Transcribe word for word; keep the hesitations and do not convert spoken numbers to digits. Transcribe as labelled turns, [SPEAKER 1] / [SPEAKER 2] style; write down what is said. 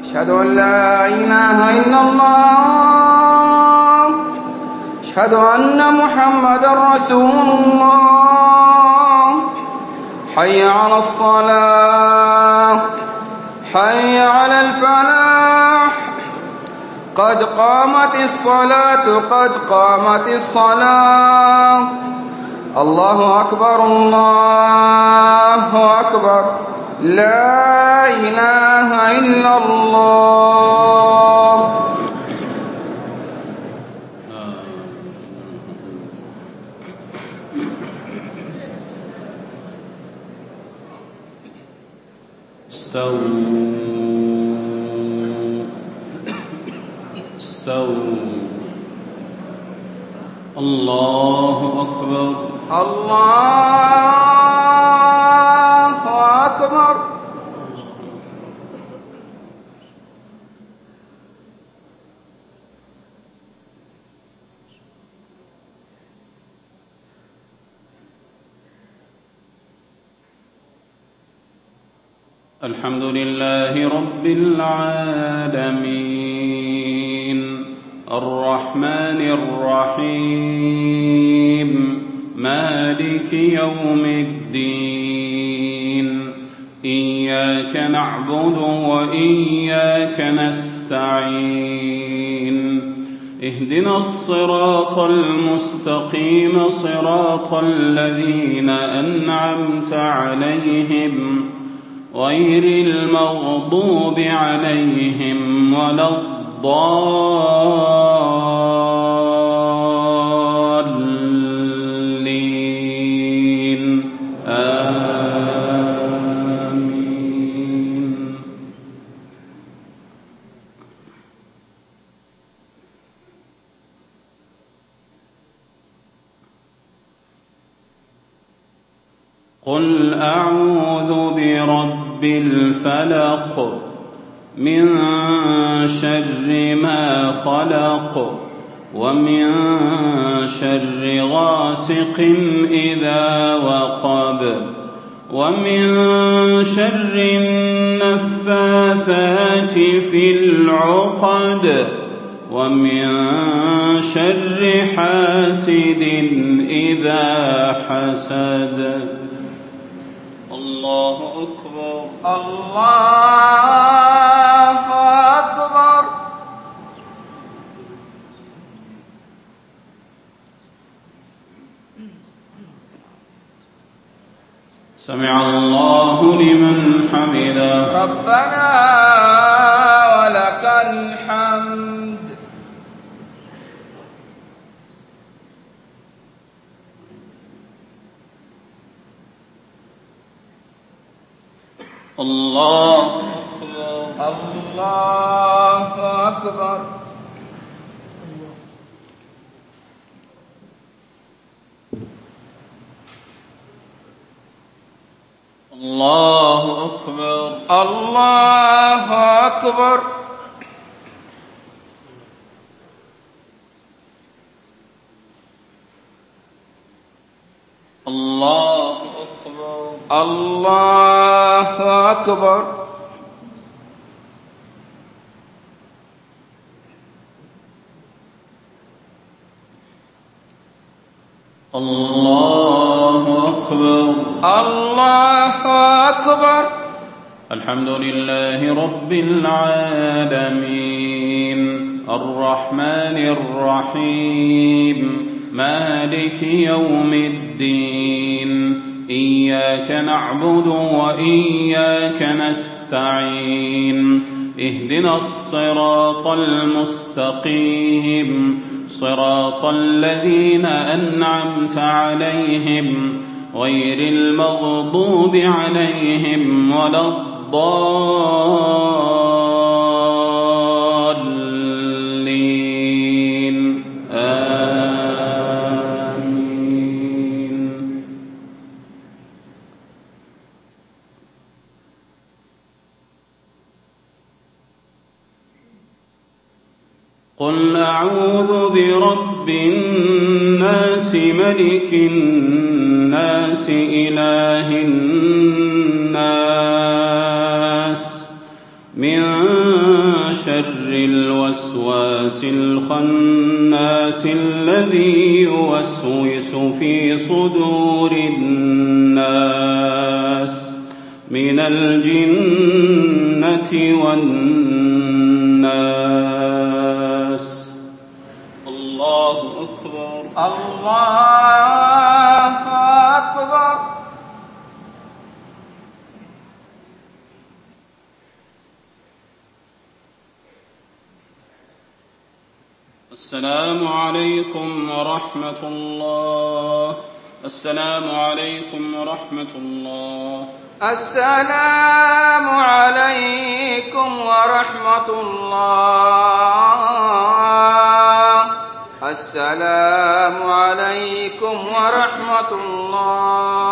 [SPEAKER 1] أشهد أن لا إله إلا الله أشهد أن محمدا رسول الله حي على الصلاة حي على الفلاح قد قامت الصلاة قد قامت الصلاة الله أكبر الله أكبر لا إله إلا الله.
[SPEAKER 2] استووا استووا الله أكبر
[SPEAKER 1] الله أكبر.
[SPEAKER 2] الحمد لله رب العالمين الرحمن الرحيم مالك يوم الدين إياك نعبد وإياك نستعين اهدنا الصراط المستقيم صراط الذين أنعمت عليهم غير المغضوب عليهم ولا الضالين آمين. قل أعوذ برب بالفلق من شر ما خلق ومن شر غاسق إذا وقب ومن شر النفاثات في العقد ومن شر حاسد إذا حسد. الله أكبر
[SPEAKER 1] الله أكبر.
[SPEAKER 2] سمع الله لمن حمده
[SPEAKER 1] ربنا ولك الحمد.
[SPEAKER 2] الله
[SPEAKER 1] الله أكبر.
[SPEAKER 2] الله أكبر
[SPEAKER 1] الله أكبر.
[SPEAKER 2] الله أكبر
[SPEAKER 1] الله أكبر.
[SPEAKER 2] الله أكبر
[SPEAKER 1] الله أكبر.
[SPEAKER 2] الحمد لله رب العالمين الرحمن الرحيم مالك يوم الدين إياك نعبد وإياك نستعين اهدنا الصراط المستقيم صراط الذين أنعمت عليهم غير المغضوب عليهم ولا الضالين آمين. قل أعوذ برب الناس ملك الناس إله الناس من شر الوسواس الخناس الذي يوسوس في صدور الناس من الجنة والناس. الله أكبر.
[SPEAKER 1] الله أكبر.
[SPEAKER 2] السلام عليكم ورحمة الله. السلام عليكم ورحمة الله.
[SPEAKER 1] السلام عليكم ورحمة الله. السلام عليكم ورحمة الله.